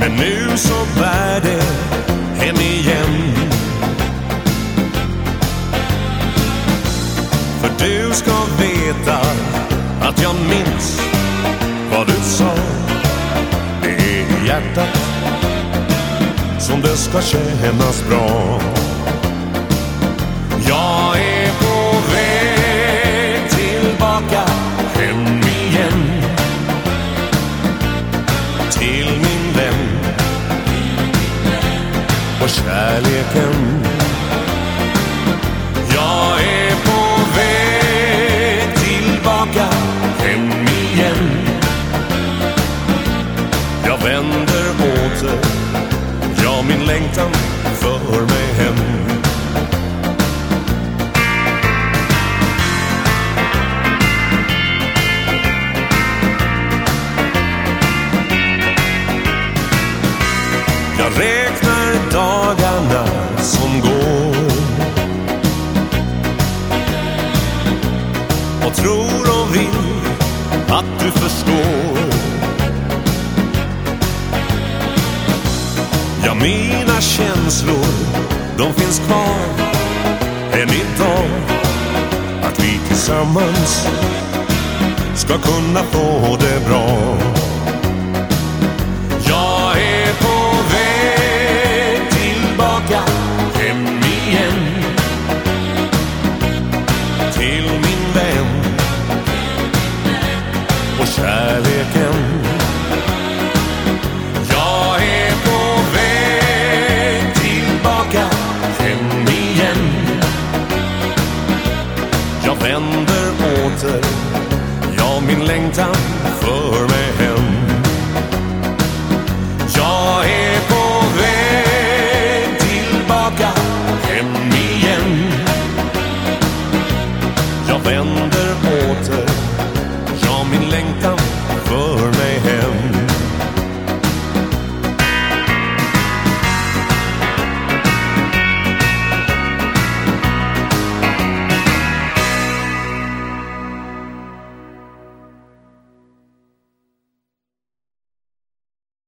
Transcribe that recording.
Men nu så bär det hem igen. För du ska veta att jag minns vad du sa. Det är i hjärtat som det ska kännas bra. Jag är på väg tillbaka hem igen. Till min vän och kärleken. Jag är på väg tillbaka hem igen. Jag vänder åter, ja, min längtan för mig hem. Jag räknar dagarna som går och tror och vill att du förstår. Ja, mina känslor, de finns kvar än idag. Att vi tillsammans ska kunna få det bra. Jag är på väg tillbaka hem igen. Till min vän och kärleken. Jag är på väg tillbaka hem igen. Jag vänder åter, ja, min längtan för mig